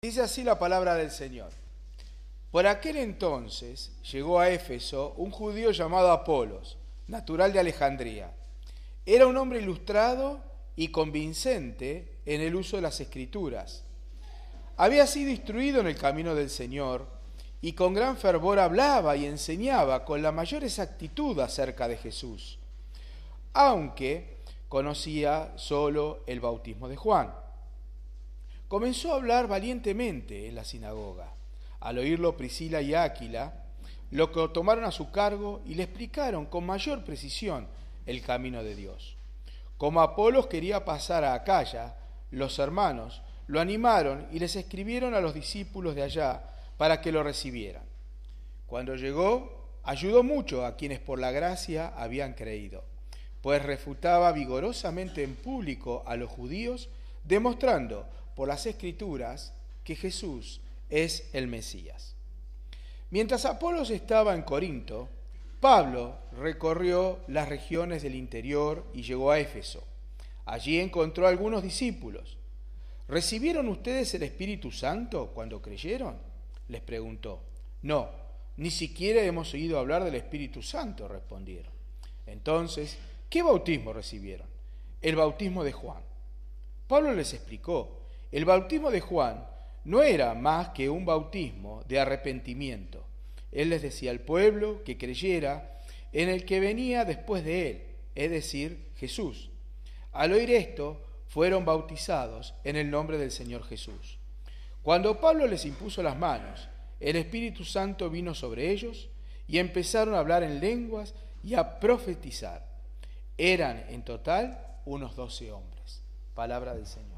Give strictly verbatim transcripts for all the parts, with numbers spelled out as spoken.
Dice así la palabra del Señor. Por aquel entonces llegó a Éfeso un judío llamado Apolos, natural de Alejandría. Era un hombre ilustrado y convincente en el uso de las Escrituras. Había sido instruido en el camino del Señor y con gran fervor hablaba y enseñaba con la mayor exactitud acerca de Jesús, aunque conocía solo el bautismo de Juan. Comenzó a hablar valientemente en la sinagoga. Al oírlo Priscila y Áquila, lo tomaron a su cargo y le explicaron con mayor precisión el camino de Dios. Como Apolos quería pasar a Acaya, los hermanos lo animaron y les escribieron a los discípulos de allá para que lo recibieran. Cuando llegó, ayudó mucho a quienes por la gracia habían creído, pues refutaba vigorosamente en público a los judíos, demostrando por las Escrituras que Jesús es el Mesías. Mientras Apolos estaba en Corinto, Pablo recorrió las regiones del interior y llegó a Éfeso. Allí encontró a algunos discípulos. ¿Recibieron ustedes el Espíritu Santo cuando creyeron?, les preguntó. No, ni siquiera hemos oído hablar del Espíritu Santo, respondieron. Entonces, ¿qué bautismo recibieron? El bautismo de Juan. Pablo les explicó. El bautismo de Juan no era más que un bautismo de arrepentimiento. Él les decía al pueblo que creyera en el que venía después de él, es decir, Jesús. Al oír esto, fueron bautizados en el nombre del Señor Jesús. Cuando Pablo les impuso las manos, el Espíritu Santo vino sobre ellos y empezaron a hablar en lenguas y a profetizar. Eran en total unos doce hombres. Palabra del Señor.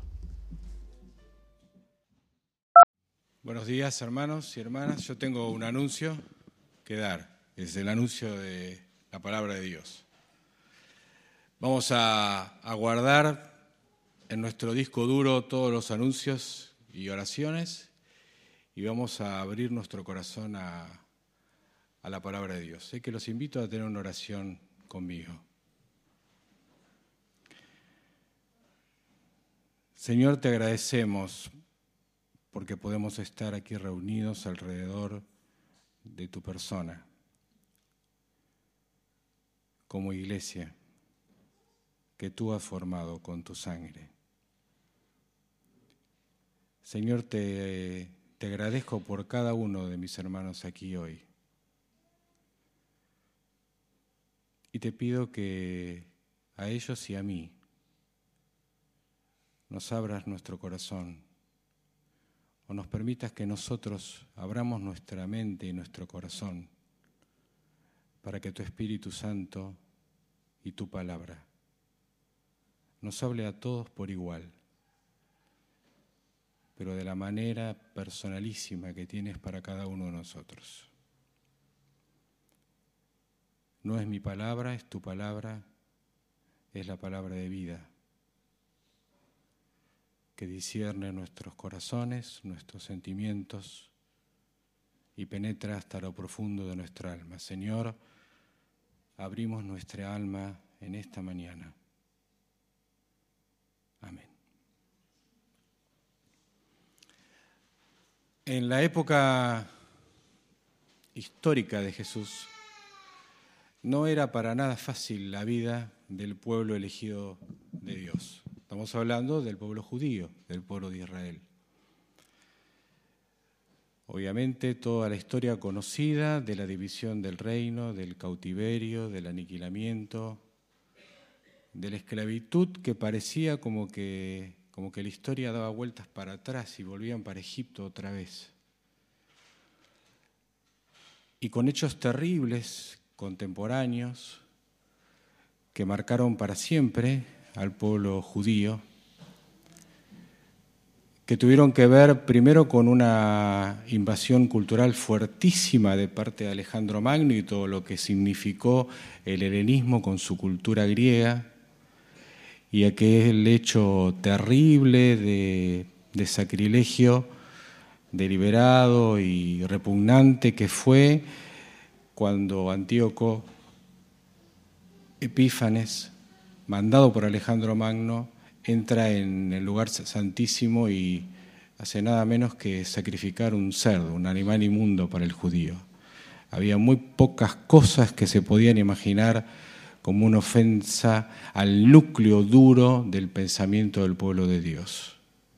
Buenos días, hermanos y hermanas. Yo tengo un anuncio que dar. Es el anuncio de la palabra de Dios. Vamos a, a guardar en nuestro disco duro todos los anuncios y oraciones y vamos a abrir nuestro corazón a, a la palabra de Dios. Sé que los invito a tener una oración conmigo. Señor, te agradecemos porque podemos estar aquí reunidos alrededor de tu persona, como iglesia que tú has formado con tu sangre. Señor, te, te agradezco por cada uno de mis hermanos aquí hoy. Y te pido que a ellos y a mí nos abras nuestro corazón, o nos permitas que nosotros abramos nuestra mente y nuestro corazón para que tu Espíritu Santo y tu palabra nos hable a todos por igual, pero de la manera personalísima que tienes para cada uno de nosotros. No es mi palabra, es tu palabra, es la palabra de vida, que discierne nuestros corazones, nuestros sentimientos y penetra hasta lo profundo de nuestra alma. Señor, abrimos nuestra alma en esta mañana. Amén. En la época histórica de Jesús, no era para nada fácil la vida del pueblo elegido de Dios. Estamos hablando del pueblo judío, del pueblo de Israel. Obviamente toda la historia conocida de la división del reino, del cautiverio, del aniquilamiento, de la esclavitud que parecía como que, como que la historia daba vueltas para atrás y volvían para Egipto otra vez. Y con hechos terribles, contemporáneos, que marcaron para siempre al pueblo judío, que tuvieron que ver primero con una invasión cultural fuertísima de parte de Alejandro Magno y todo lo que significó el helenismo con su cultura griega, y aquel hecho terrible de, de sacrilegio deliberado y repugnante que fue cuando Antíoco Epífanes, mandado por Alejandro Magno, entra en el lugar santísimo y hace nada menos que sacrificar un cerdo, un animal inmundo para el judío. Había muy pocas cosas que se podían imaginar como una ofensa al núcleo duro del pensamiento del pueblo de Dios.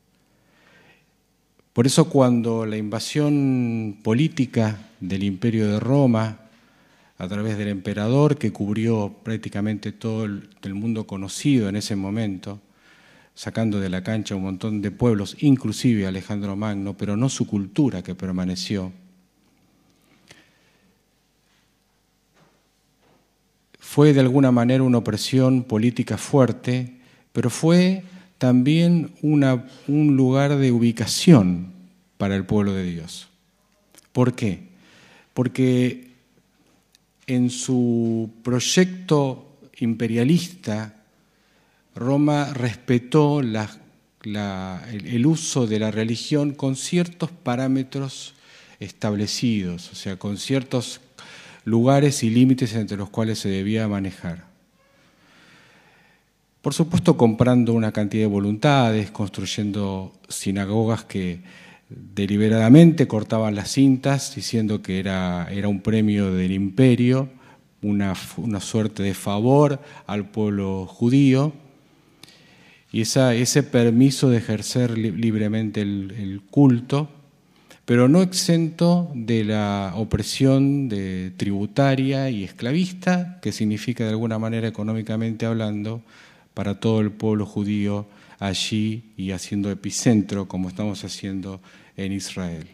Por eso cuando la invasión política del Imperio de Roma, a través del emperador que cubrió prácticamente todo el, el mundo conocido en ese momento, sacando de la cancha un montón de pueblos, inclusive Alejandro Magno, pero no su cultura que permaneció. Fue de alguna manera una opresión política fuerte, pero fue también una, un lugar de ubicación para el pueblo de Dios. ¿Por qué? Porque en su proyecto imperialista, Roma respetó la, la, el, el uso de la religión con ciertos parámetros establecidos, o sea, con ciertos lugares y límites entre los cuales se debía manejar. Por supuesto, comprando una cantidad de voluntades, construyendo sinagogas que deliberadamente cortaban las cintas, diciendo que era, era un premio del imperio, una, una suerte de favor al pueblo judío, y esa, ese permiso de ejercer libremente el, el culto, pero no exento de la opresión de, tributaria y esclavista, que significa de alguna manera económicamente hablando, para todo el pueblo judío allí y haciendo epicentro como estamos haciendo en Israel.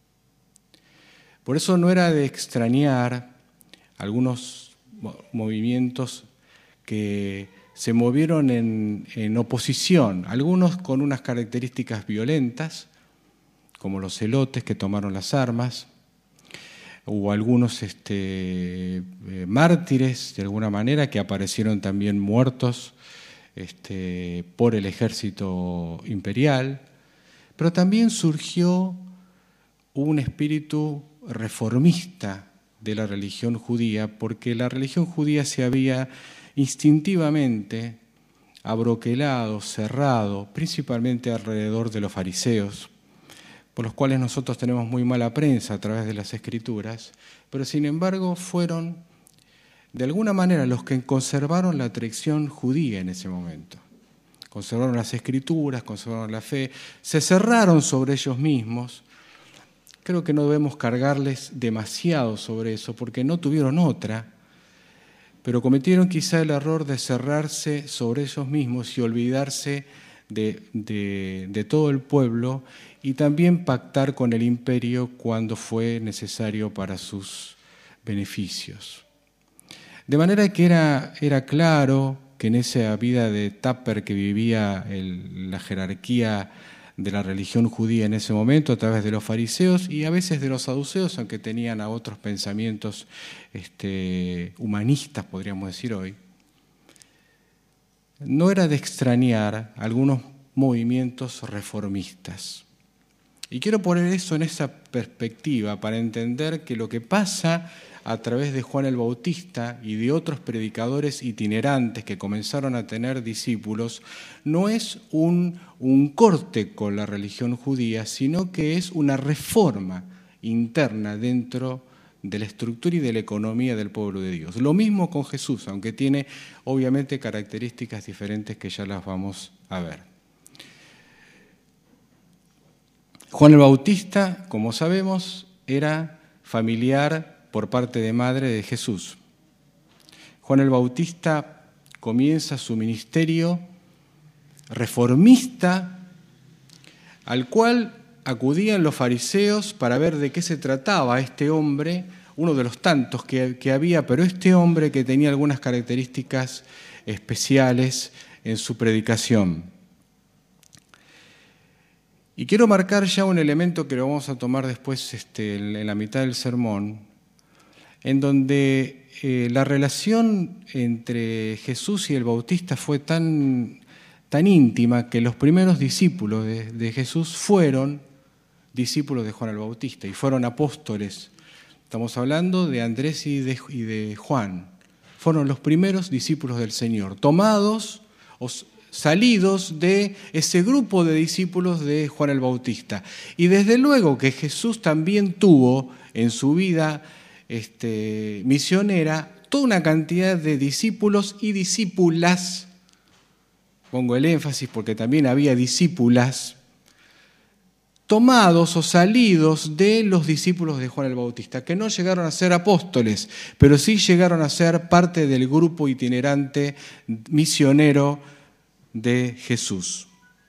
Por eso no era de extrañar algunos movimientos que se movieron en, en oposición, algunos con unas características violentas, como los celotes que tomaron las armas, hubo algunos este, eh, mártires de alguna manera que aparecieron también muertos Este, por el ejército imperial, pero también surgió un espíritu reformista de la religión judía, porque la religión judía se había instintivamente abroquelado, cerrado, principalmente alrededor de los fariseos, por los cuales nosotros tenemos muy mala prensa a través de las Escrituras, pero sin embargo fueron de alguna manera los que conservaron la tradición judía en ese momento. Conservaron las Escrituras, conservaron la fe, se cerraron sobre ellos mismos. Creo que no debemos cargarles demasiado sobre eso, porque no tuvieron otra, pero cometieron quizá el error de cerrarse sobre ellos mismos y olvidarse de, de, de todo el pueblo y también pactar con el imperio cuando fue necesario para sus beneficios. De manera que era, era claro que en esa vida de tupper que vivía el, la jerarquía de la religión judía en ese momento a través de los fariseos y a veces de los saduceos, aunque tenían a otros pensamientos este, humanistas, podríamos decir hoy, no era de extrañar algunos movimientos reformistas. Y quiero poner eso en esa perspectiva para entender que lo que pasa a través de Juan el Bautista y de otros predicadores itinerantes que comenzaron a tener discípulos, no es un, un corte con la religión judía, sino que es una reforma interna dentro de la estructura y de la economía del pueblo de Dios. Lo mismo con Jesús, aunque tiene obviamente características diferentes que ya las vamos a ver. Juan el Bautista, como sabemos, era familiar por parte de madre de Jesús. Juan el Bautista comienza su ministerio reformista, al cual acudían los fariseos para ver de qué se trataba este hombre, uno de los tantos que, que había, pero este hombre que tenía algunas características especiales en su predicación. Y quiero marcar ya un elemento que lo vamos a tomar después este, en la mitad del sermón, en donde eh, la relación entre Jesús y el Bautista fue tan, tan íntima que los primeros discípulos de, de Jesús fueron discípulos de Juan el Bautista y fueron apóstoles. Estamos hablando de Andrés y de, y de Juan. Fueron los primeros discípulos del Señor, tomados o salidos de ese grupo de discípulos de Juan el Bautista. Y desde luego que Jesús también tuvo en su vida este, misionera toda una cantidad de discípulos y discípulas. Pongo el énfasis porque también había discípulas tomados o salidos de los discípulos de Juan el Bautista, que no llegaron a ser apóstoles, pero sí llegaron a ser parte del grupo itinerante misionero de Jesús.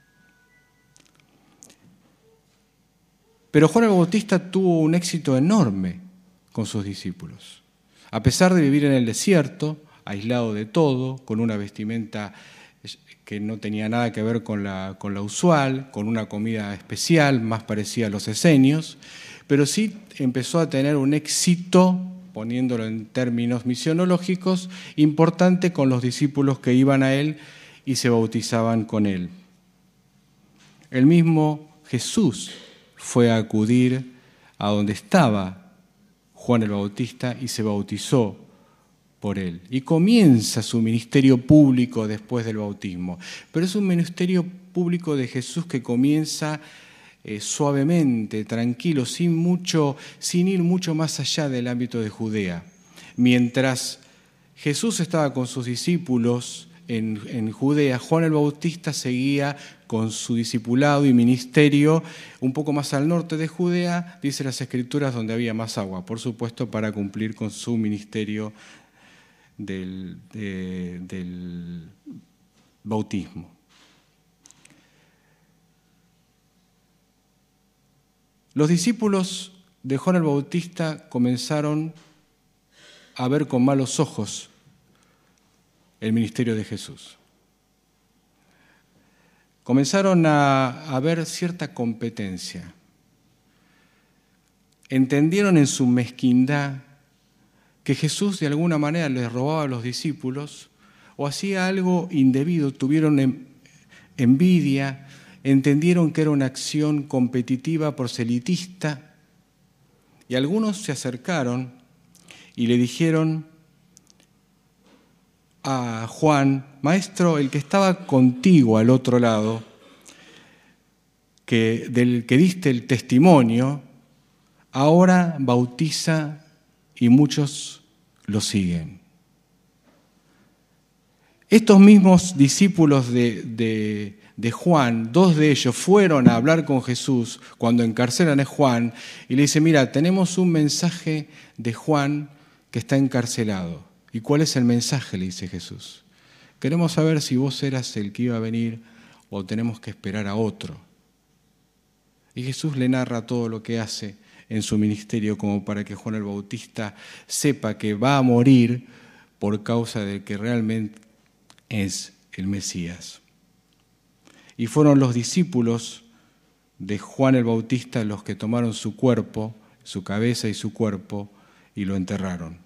Pero Juan el Bautista tuvo un éxito enorme con sus discípulos. A pesar de vivir en el desierto, aislado de todo, con una vestimenta que no tenía nada que ver con la, con la usual, con una comida especial, más parecida a los esenios, pero sí empezó a tener un éxito, poniéndolo en términos misionológicos, importante con los discípulos que iban a él y se bautizaban con él. El mismo Jesús fue a acudir a donde estaba Juan el Bautista y se bautizó por él. Y comienza su ministerio público después del bautismo. Pero es un ministerio público de Jesús que comienza eh, suavemente, tranquilo, sin, mucho, sin ir mucho más allá del ámbito de Judea. Mientras Jesús estaba con sus discípulos en, en Judea, Juan el Bautista seguía con su discipulado y ministerio un poco más al norte de Judea, dice las Escrituras, donde había más agua, por supuesto, para cumplir con su ministerio Del, de, del bautismo. Los discípulos de Juan el Bautista comenzaron a ver con malos ojos el ministerio de Jesús. Comenzaron a, a ver cierta competencia. Entendieron en su mezquindad que Jesús de alguna manera les robaba a los discípulos o hacía algo indebido, tuvieron envidia, entendieron que era una acción competitiva, proselitista, y algunos se acercaron y le dijeron a Juan: Maestro, el que estaba contigo al otro lado, que, del que diste el testimonio, ahora bautiza y muchos lo siguen. Estos mismos discípulos de, de, de Juan, dos de ellos fueron a hablar con Jesús cuando encarcelan a Juan y le dicen: mira, tenemos un mensaje de Juan que está encarcelado. ¿Y cuál es el mensaje?, le dice Jesús. Queremos saber si vos eras el que iba a venir o tenemos que esperar a otro. Y Jesús le narra todo lo que hace en su ministerio como para que Juan el Bautista sepa que va a morir por causa de que realmente es el Mesías. Y fueron los discípulos de Juan el Bautista los que tomaron su cuerpo, su cabeza y su cuerpo, y lo enterraron.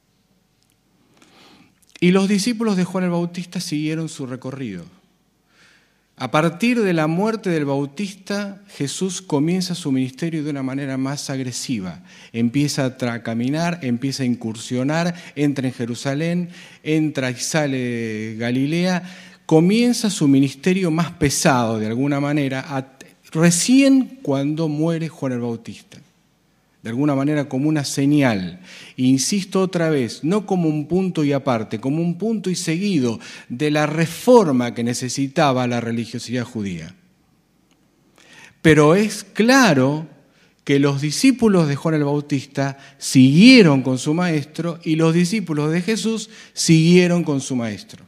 Y los discípulos de Juan el Bautista siguieron su recorrido. A partir de la muerte del Bautista, Jesús comienza su ministerio de una manera más agresiva. Empieza a caminar, empieza a incursionar, entra en Jerusalén, entra y sale de Galilea. Comienza su ministerio más pesado, de alguna manera, a, recién cuando muere Juan el Bautista. De alguna manera como una señal. Insisto otra vez, no como un punto y aparte, como un punto y seguido de la reforma que necesitaba la religiosidad judía. Pero es claro que los discípulos de Juan el Bautista siguieron con su maestro y los discípulos de Jesús siguieron con su maestro.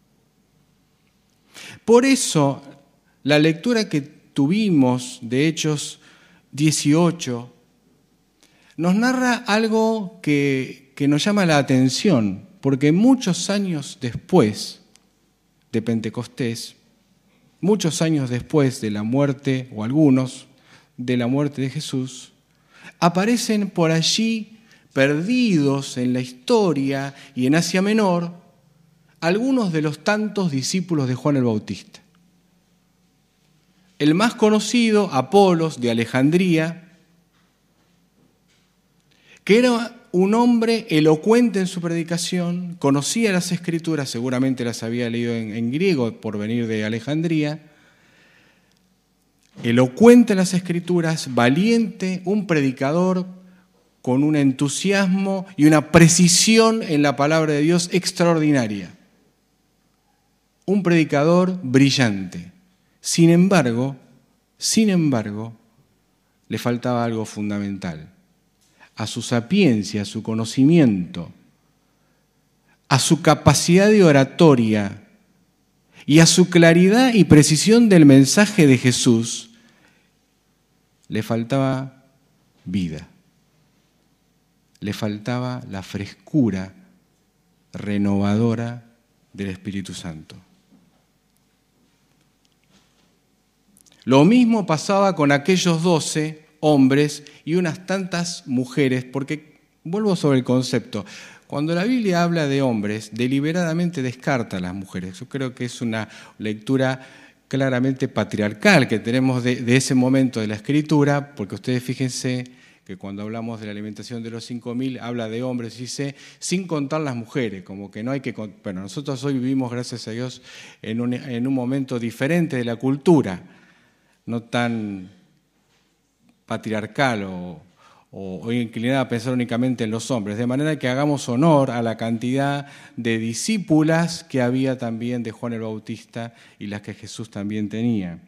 Por eso, la lectura que tuvimos de Hechos dieciocho nos narra algo que, que nos llama la atención, porque muchos años después de Pentecostés, muchos años después de la muerte, o algunos, de la muerte de Jesús, aparecen por allí, perdidos en la historia y en Asia Menor, algunos de los tantos discípulos de Juan el Bautista. El más conocido, Apolos, de Alejandría, que era un hombre elocuente en su predicación, conocía las Escrituras, seguramente las había leído en, en griego por venir de Alejandría, elocuente en las Escrituras, valiente, un predicador con un entusiasmo y una precisión en la palabra de Dios extraordinaria. Un predicador brillante. Sin embargo, sin embargo, le faltaba algo fundamental. A su sapiencia, a su conocimiento, a su capacidad de oratoria y a su claridad y precisión del mensaje de Jesús, le faltaba vida. Le faltaba la frescura renovadora del Espíritu Santo. Lo mismo pasaba con aquellos doce hombres y unas tantas mujeres, porque vuelvo sobre el concepto. Cuando la Biblia habla de hombres, deliberadamente descarta a las mujeres. Yo creo que es una lectura claramente patriarcal que tenemos de, de ese momento de la Escritura, porque ustedes fíjense que cuando hablamos de la alimentación de los cinco mil, habla de hombres, dice, sin contar las mujeres, como que no hay que... Bueno, nosotros hoy vivimos, gracias a Dios, en un, en un momento diferente de la cultura, no tan patriarcal o, o, o inclinada a pensar únicamente en los hombres, de manera que hagamos honor a la cantidad de discípulas que había también de Juan el Bautista y las que Jesús también tenía.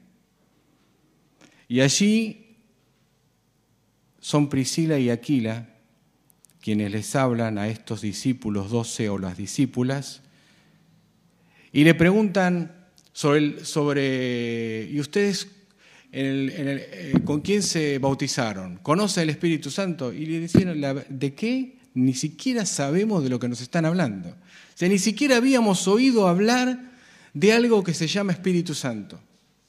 Y allí son Priscila y Aquila quienes les hablan a estos discípulos, doce o las discípulas, y le preguntan sobre, el, sobre ¿y ustedes en el, en el, eh, con quién se bautizaron? ¿Conoce el Espíritu Santo? Y le decían, ¿de qué? Ni siquiera sabemos de lo que nos están hablando. O sea, ni siquiera habíamos oído hablar de algo que se llama Espíritu Santo.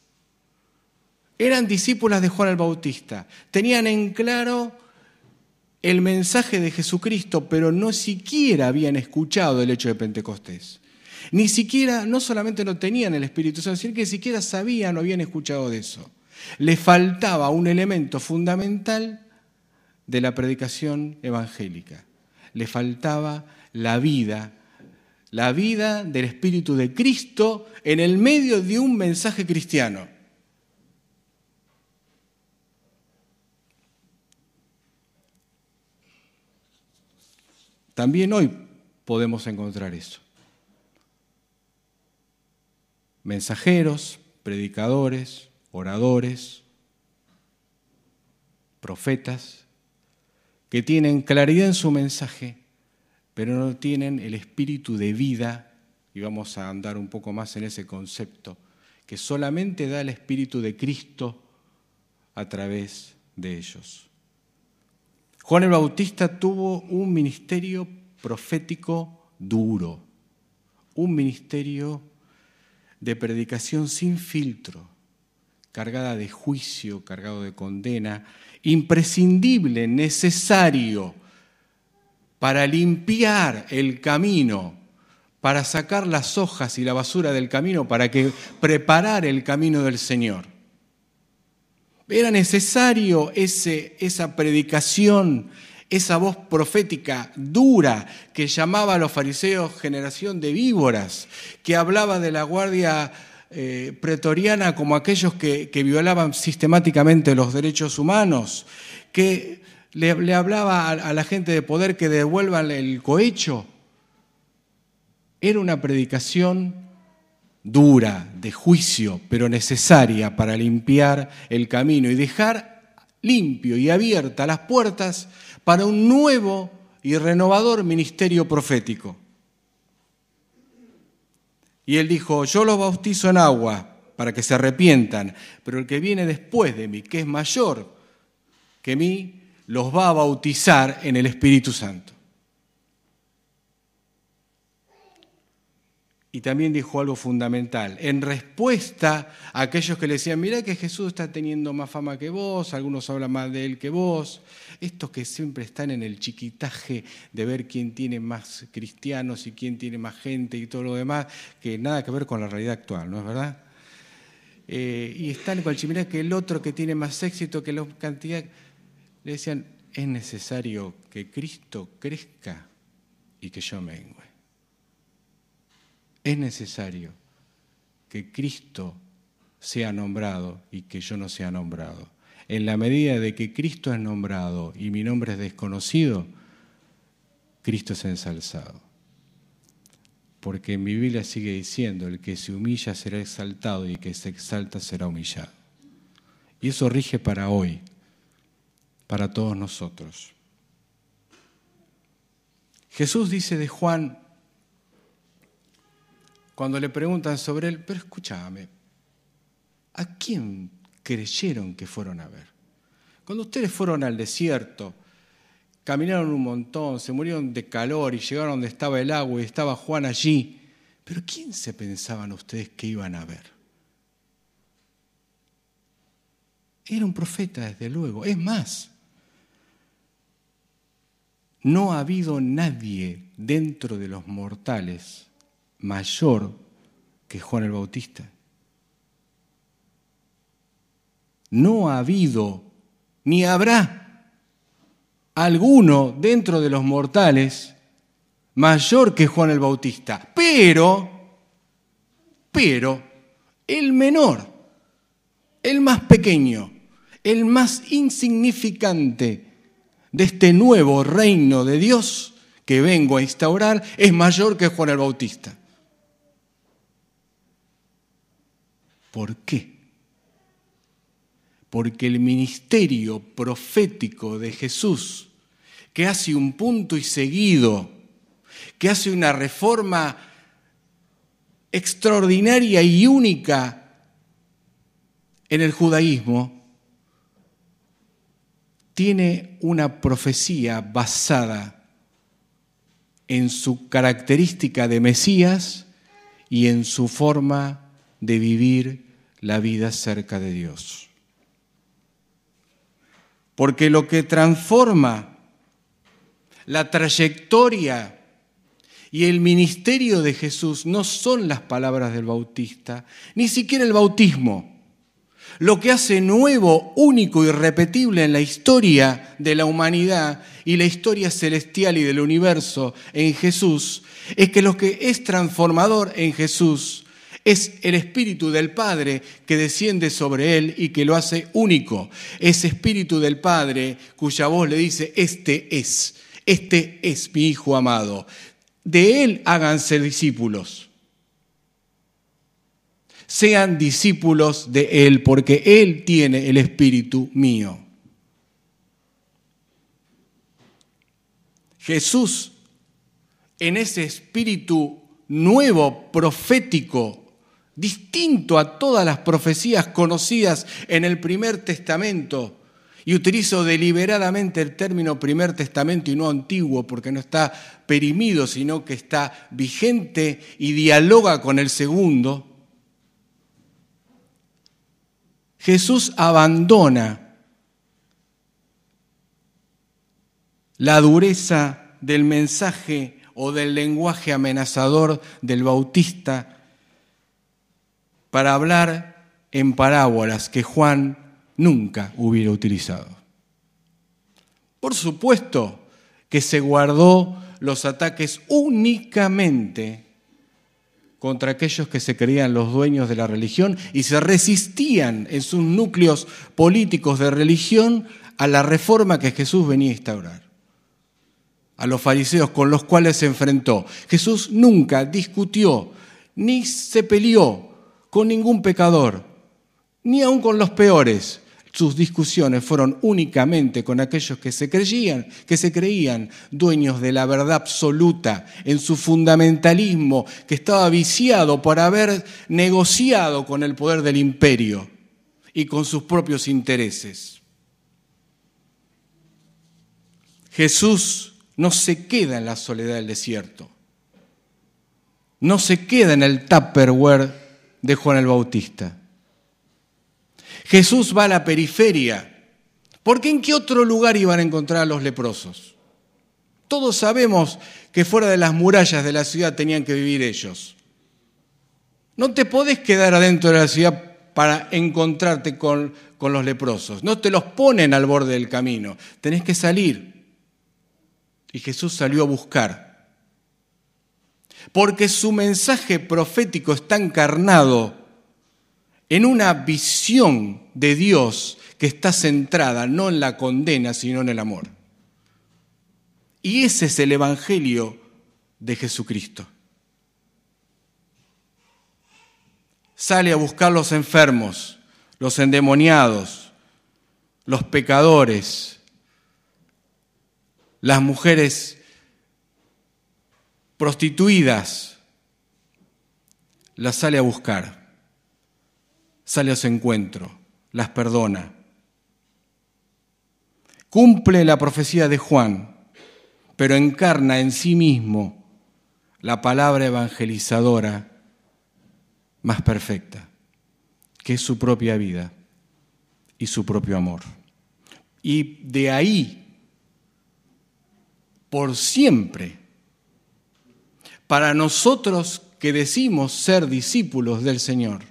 Eran discípulas de Juan el Bautista, tenían en claro el mensaje de Jesucristo, pero no siquiera habían escuchado el hecho de Pentecostés. Ni siquiera, no solamente no tenían el Espíritu Santo, sino que ni siquiera sabían o habían escuchado de eso. Les faltaba un elemento fundamental de la predicación evangélica. Les faltaba la vida, la vida del Espíritu de Cristo en el medio de un mensaje cristiano. También hoy podemos encontrar eso. Mensajeros, predicadores, oradores, profetas, que tienen claridad en su mensaje, pero no tienen el espíritu de vida, y vamos a andar un poco más en ese concepto, que solamente da el Espíritu de Cristo a través de ellos. Juan el Bautista tuvo un ministerio profético duro, un ministerio de predicación sin filtro, cargada de juicio, cargado de condena, imprescindible, necesario para limpiar el camino, para sacar las hojas y la basura del camino, para que preparar el camino del Señor. Era necesario ese, esa predicación, esa voz profética dura que llamaba a los fariseos generación de víboras, que hablaba de la guardia eh, pretoriana como aquellos que, que violaban sistemáticamente los derechos humanos, que le, le hablaba a, a la gente de poder que devuelvan el cohecho. Era una predicación dura, de juicio, pero necesaria para limpiar el camino y dejar limpio y abiertas las puertas para un nuevo y renovador ministerio profético. Y él dijo, yo los bautizo en agua para que se arrepientan, pero el que viene después de mí, que es mayor que mí, los va a bautizar en el Espíritu Santo. Y también dijo algo fundamental, en respuesta a aquellos que le decían, mirá que Jesús está teniendo más fama que vos, algunos hablan más de él que vos, estos que siempre están en el chiquitaje de ver quién tiene más cristianos y quién tiene más gente y todo lo demás, que nada que ver con la realidad actual, ¿no es verdad? Eh, y están con el chimirá que el otro que tiene más éxito, que la cantidad, le decían, es necesario que Cristo crezca y que yo mengue. Es necesario que Cristo sea nombrado y que yo no sea nombrado. En la medida de que Cristo es nombrado y mi nombre es desconocido, Cristo es ensalzado. Porque en mi Biblia sigue diciendo, el que se humilla será exaltado y el que se exalta será humillado. Y eso rige para hoy, para todos nosotros. Jesús dice de Juan, cuando le preguntan sobre él, pero escúchame, ¿a quién creyeron que fueron a ver? Cuando ustedes fueron al desierto, caminaron un montón, se murieron de calor y llegaron donde estaba el agua y estaba Juan allí. ¿Pero quién se pensaban ustedes que iban a ver? Era un profeta, desde luego. Es más, no ha habido nadie dentro de los mortales mayor que Juan el Bautista. No ha habido, ni habrá alguno dentro de los mortales mayor que Juan el Bautista. Pero, pero, el menor, el más pequeño, el más insignificante de este nuevo reino de Dios que vengo a instaurar es mayor que Juan el Bautista. ¿Por qué? Porque el ministerio profético de Jesús, que hace un punto y seguido, que hace una reforma extraordinaria y única en el judaísmo, tiene una profecía basada en su característica de Mesías y en su forma de vivir la vida cerca de Dios. Porque lo que transforma la trayectoria y el ministerio de Jesús no son las palabras del Bautista, ni siquiera el bautismo. Lo que hace nuevo, único y irrepetible en la historia de la humanidad y la historia celestial y del universo en Jesús, es que lo que es transformador en Jesús es el Espíritu del Padre que desciende sobre Él y que lo hace único. Ese Espíritu del Padre cuya voz le dice, este es, este es mi Hijo amado. De Él háganse discípulos. Sean discípulos de Él, porque Él tiene el Espíritu mío. Jesús, en ese espíritu nuevo, profético, distinto a todas las profecías conocidas en el Primer Testamento, y utilizo deliberadamente el término Primer Testamento y no Antiguo, porque no está perimido, sino que está vigente y dialoga con el Segundo. Jesús abandona la dureza del mensaje o del lenguaje amenazador del Bautista para hablar en parábolas que Juan nunca hubiera utilizado. Por supuesto que se guardó los ataques únicamente contra aquellos que se creían los dueños de la religión y se resistían en sus núcleos políticos de religión a la reforma que Jesús venía a instaurar. A los fariseos con los cuales se enfrentó. Jesús nunca discutió ni se peleó con ningún pecador, ni aun con los peores. Sus discusiones fueron únicamente con aquellos que se creían, que se creían dueños de la verdad absoluta en su fundamentalismo, que estaba viciado por haber negociado con el poder del imperio y con sus propios intereses. Jesús no se queda en la soledad del desierto, no se queda en el Tupperware de Juan el Bautista. Jesús va a la periferia, porque ¿en qué otro lugar iban a encontrar a los leprosos? Todos sabemos que fuera de las murallas de la ciudad tenían que vivir ellos. No te podés quedar adentro de la ciudad para encontrarte con, con los leprosos. No te los ponen al borde del camino. Tenés que salir. Y Jesús salió a buscar. Porque su mensaje profético está encarnado en una visión de Dios que está centrada no en la condena, sino en el amor. Y ese es el Evangelio de Jesucristo. Sale a buscar los enfermos, los endemoniados, los pecadores, las mujeres prostituidas, las sale a buscar, sale a su encuentro, las perdona. Cumple la profecía de Juan, pero encarna en sí mismo la palabra evangelizadora más perfecta, que es su propia vida y su propio amor. Y de ahí, por siempre, para nosotros que decimos ser discípulos del Señor,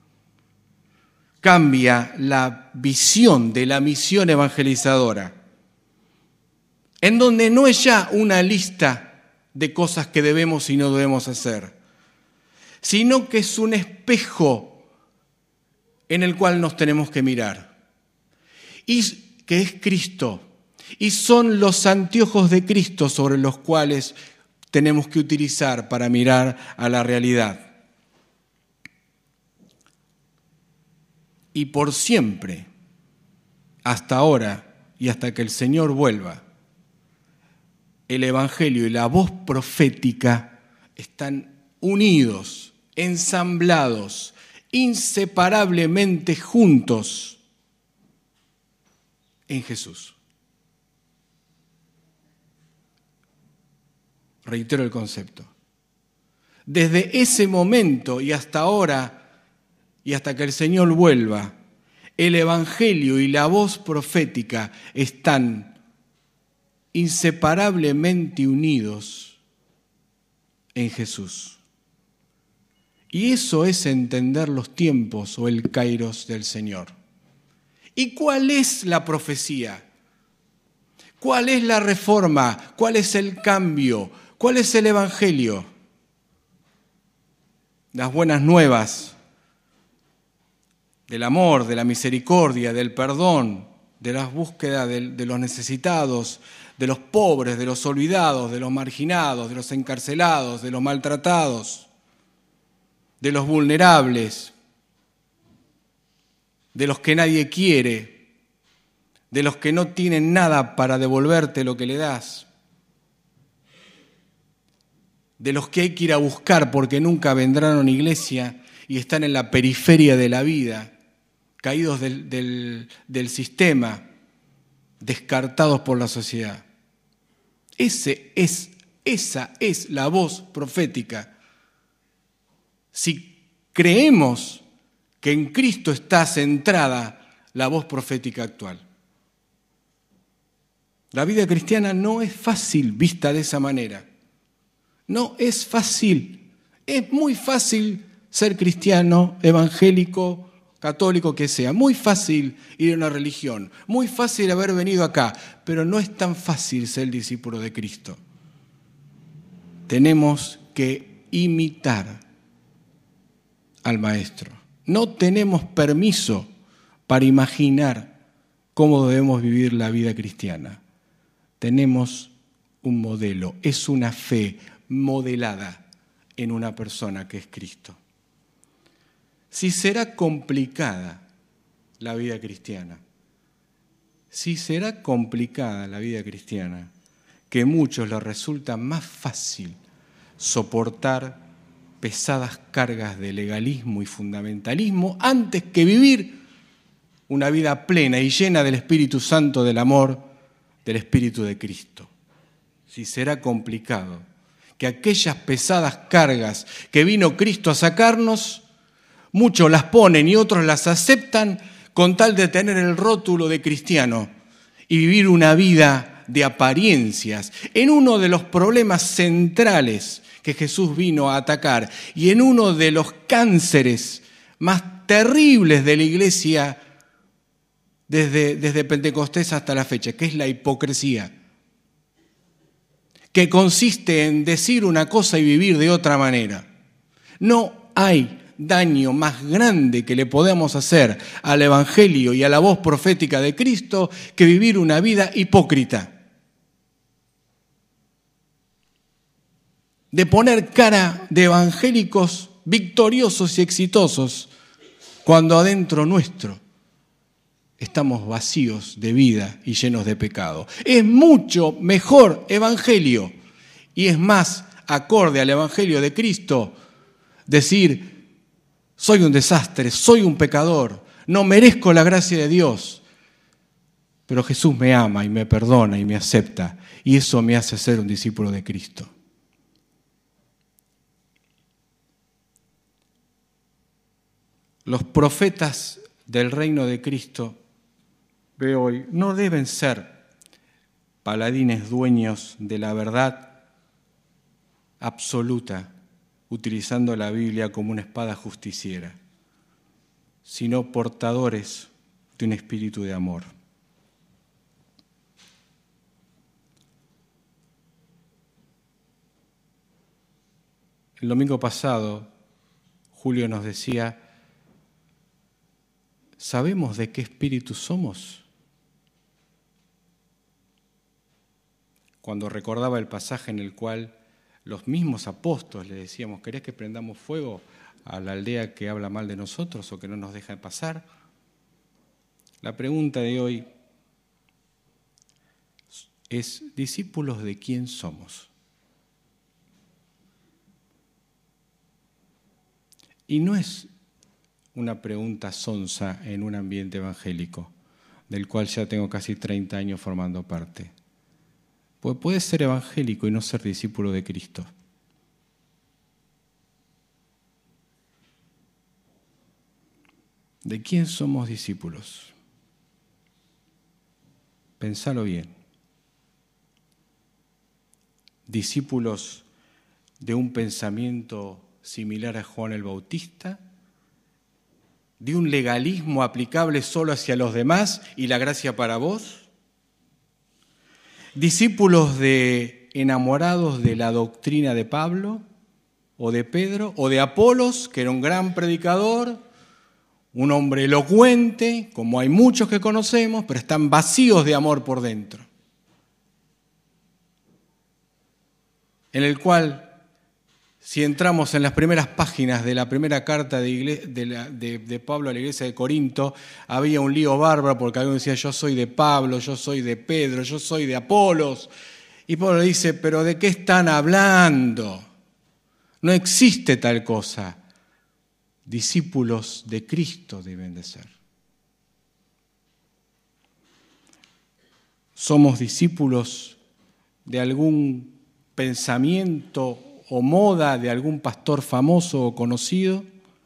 cambia la visión de la misión evangelizadora, en donde no es ya una lista de cosas que debemos y no debemos hacer, sino que es un espejo en el cual nos tenemos que mirar, y que es Cristo, y son los anteojos de Cristo sobre los cuales tenemos que utilizar para mirar a la realidad. Y por siempre, hasta ahora y hasta que el Señor vuelva, el Evangelio y la voz profética están unidos, ensamblados, inseparablemente juntos en Jesús. Reitero el concepto. Desde ese momento y hasta ahora, y hasta que el Señor vuelva, el Evangelio y la voz profética están inseparablemente unidos en Jesús. Y eso es entender los tiempos o el kairos del Señor. ¿Y cuál es la profecía? ¿Cuál es la reforma? ¿Cuál es el cambio? ¿Cuál es el Evangelio? Las buenas nuevas del amor, de la misericordia, del perdón, de la búsqueda de, de los necesitados, de los pobres, de los olvidados, de los marginados, de los encarcelados, de los maltratados, de los vulnerables, de los que nadie quiere, de los que no tienen nada para devolverte lo que le das, de los que hay que ir a buscar porque nunca vendrán a una iglesia y están en la periferia de la vida, caídos del, del, del sistema, descartados por la sociedad. Ese es, esa es la voz profética. Si creemos que en Cristo está centrada la voz profética actual. La vida cristiana no es fácil vista de esa manera. No es fácil. Es muy fácil ser cristiano, evangélico, católico que sea. Muy fácil ir a una religión. Muy fácil haber venido acá. Pero no es tan fácil ser discípulo de Cristo. Tenemos que imitar al Maestro. No tenemos permiso para imaginar cómo debemos vivir la vida cristiana. Tenemos un modelo, es una fe modelada en una persona que es Cristo. Si será complicada la vida cristiana, si será complicada la vida cristiana, que a muchos les resulta más fácil soportar pesadas cargas de legalismo y fundamentalismo antes que vivir una vida plena y llena del Espíritu Santo, del amor, del Espíritu de Cristo. Si será complicado que aquellas pesadas cargas que vino Cristo a sacarnos, muchos las ponen y otros las aceptan con tal de tener el rótulo de cristiano y vivir una vida de apariencias en uno de los problemas centrales que Jesús vino a atacar y en uno de los cánceres más terribles de la iglesia desde, desde Pentecostés hasta la fecha, que es la hipocresía, que consiste en decir una cosa y vivir de otra manera. No hay daño más grande que le podamos hacer al Evangelio y a la voz profética de Cristo que vivir una vida hipócrita. De poner cara de evangélicos victoriosos y exitosos cuando adentro nuestro estamos vacíos de vida y llenos de pecado. Es mucho mejor evangelio y es más acorde al evangelio de Cristo decir: soy un desastre, soy un pecador, no merezco la gracia de Dios, pero Jesús me ama y me perdona y me acepta, y eso me hace ser un discípulo de Cristo. Los profetas del reino de Cristo de hoy no deben ser paladines dueños de la verdad absoluta, utilizando la Biblia como una espada justiciera, sino portadores de un espíritu de amor. El domingo pasado, Julio nos decía: ¿sabemos de qué espíritu somos? Cuando recordaba el pasaje en el cual los mismos apóstoles le decíamos: ¿querés que prendamos fuego a la aldea que habla mal de nosotros o que no nos deja pasar? La pregunta de hoy es: ¿discípulos de quién somos? Y no es una pregunta sonsa en un ambiente evangélico, del cual ya tengo casi treinta años formando parte. Pues puedes ser evangélico y no ser discípulo de Cristo. ¿De quién somos discípulos? Pensalo bien. ¿Discípulos de un pensamiento similar a Juan el Bautista? ¿De un legalismo aplicable solo hacia los demás y la gracia para vos? ¿Discípulos de enamorados de la doctrina de Pablo o de Pedro o de Apolos, que era un gran predicador, un hombre elocuente, como hay muchos que conocemos, pero están vacíos de amor por dentro? En el cual, si entramos en las primeras páginas de la primera carta de, iglesia, de, la, de, de Pablo a la iglesia de Corinto, había un lío bárbaro porque alguien decía: yo soy de Pablo, yo soy de Pedro, yo soy de Apolos. Y Pablo dice: ¿pero de qué están hablando? No existe tal cosa. Discípulos de Cristo deben de ser. Somos discípulos de algún pensamiento o moda de algún pastor famoso o conocido.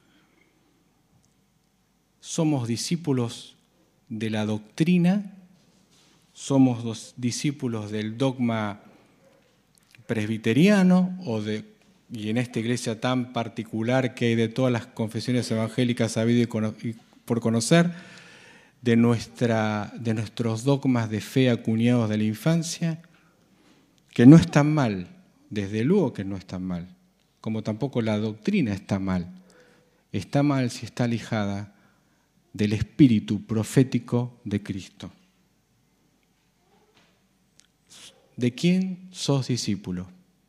Somos discípulos de la doctrina, somos los discípulos del dogma presbiteriano o de, y en esta iglesia tan particular que hay de todas las confesiones evangélicas habido y, cono, y por conocer, de, nuestra, de nuestros dogmas de fe acuñados de la infancia, que no están mal. Desde luego que no está mal, como tampoco la doctrina está mal. Está mal si está alejada del espíritu profético de Cristo. ¿De quién sos discípulo?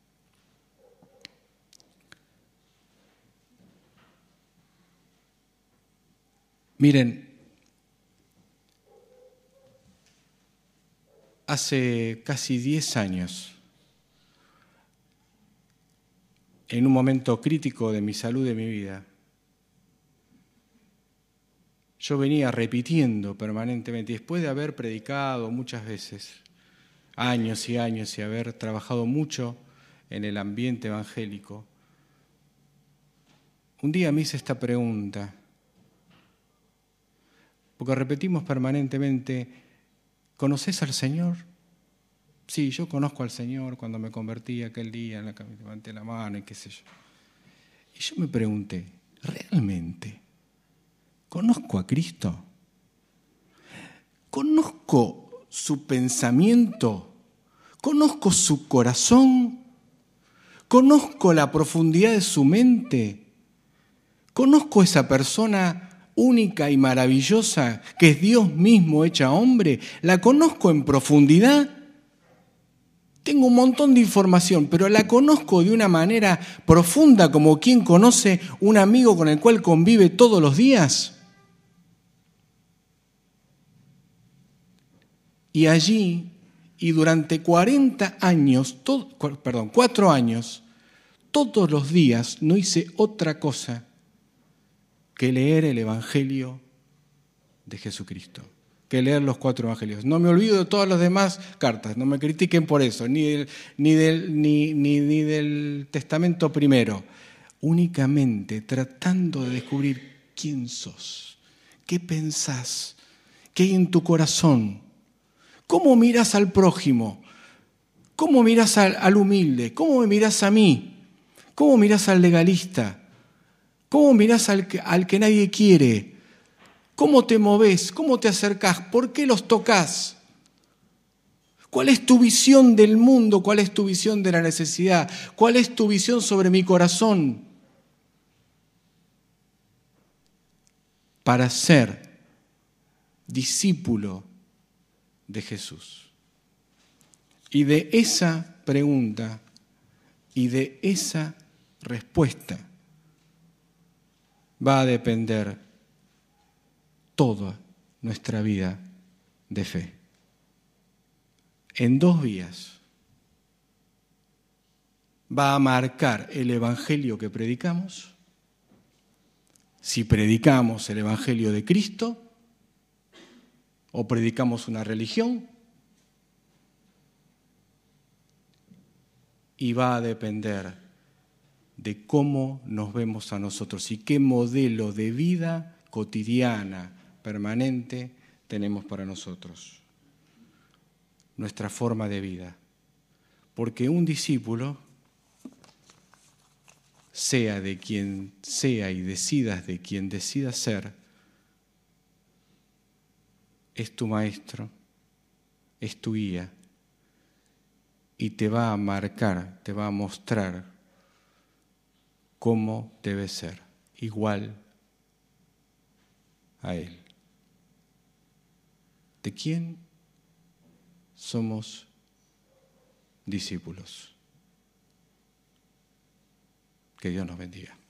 Miren, hace casi diez años, en un momento crítico de mi salud, de mi vida, yo venía repitiendo permanentemente, después de haber predicado muchas veces, años y años, y haber trabajado mucho en el ambiente evangélico, un día me hice esta pregunta, porque repetimos permanentemente: ¿conoces al Señor? Sí, yo conozco al Señor, cuando me convertí aquel día, en la, levanté la mano y qué sé yo. Y yo me pregunté: ¿realmente ¿Conozco a Cristo? ¿Conozco su pensamiento? ¿Conozco su corazón? ¿Conozco la profundidad de su mente? ¿Conozco esa persona única y maravillosa que es Dios mismo hecha hombre? ¿La conozco en profundidad? Tengo un montón de información, pero la conozco de una manera profunda, como quien conoce un amigo con el cual convive todos los días. Y allí, y durante cuarenta años, todo, perdón, cuatro años, todos los días no hice otra cosa que leer el Evangelio de Jesucristo, que leer los cuatro evangelios. No me olvido de todas las demás cartas, no me critiquen por eso, ni del, ni del, ni, ni, ni del Testamento primero. Únicamente tratando de descubrir quién sos, qué pensás, qué hay en tu corazón, cómo mirás al prójimo, cómo mirás al, al humilde, cómo me mirás a mí, cómo mirás al legalista, cómo mirás al que, al que nadie quiere. ¿Cómo te movés? ¿Cómo te acercás? ¿Por qué los tocas? ¿Cuál es tu visión del mundo? ¿Cuál es tu visión de la necesidad? ¿Cuál es tu visión sobre mi corazón? Para ser discípulo de Jesús. Y de esa pregunta y de esa respuesta va a depender toda nuestra vida de fe. En dos vías. Va a marcar el evangelio que predicamos. Si predicamos el evangelio de Cristo o predicamos una religión. Y va a depender de cómo nos vemos a nosotros y qué modelo de vida cotidiana, permanente, tenemos para nosotros. Nuestra forma de vida. Porque un discípulo, sea de quien sea y decidas de quien decidas ser, es tu maestro, es tu guía y te va a marcar, te va a mostrar cómo debe ser, igual a Él. ¿De quién somos discípulos? Que Dios nos bendiga.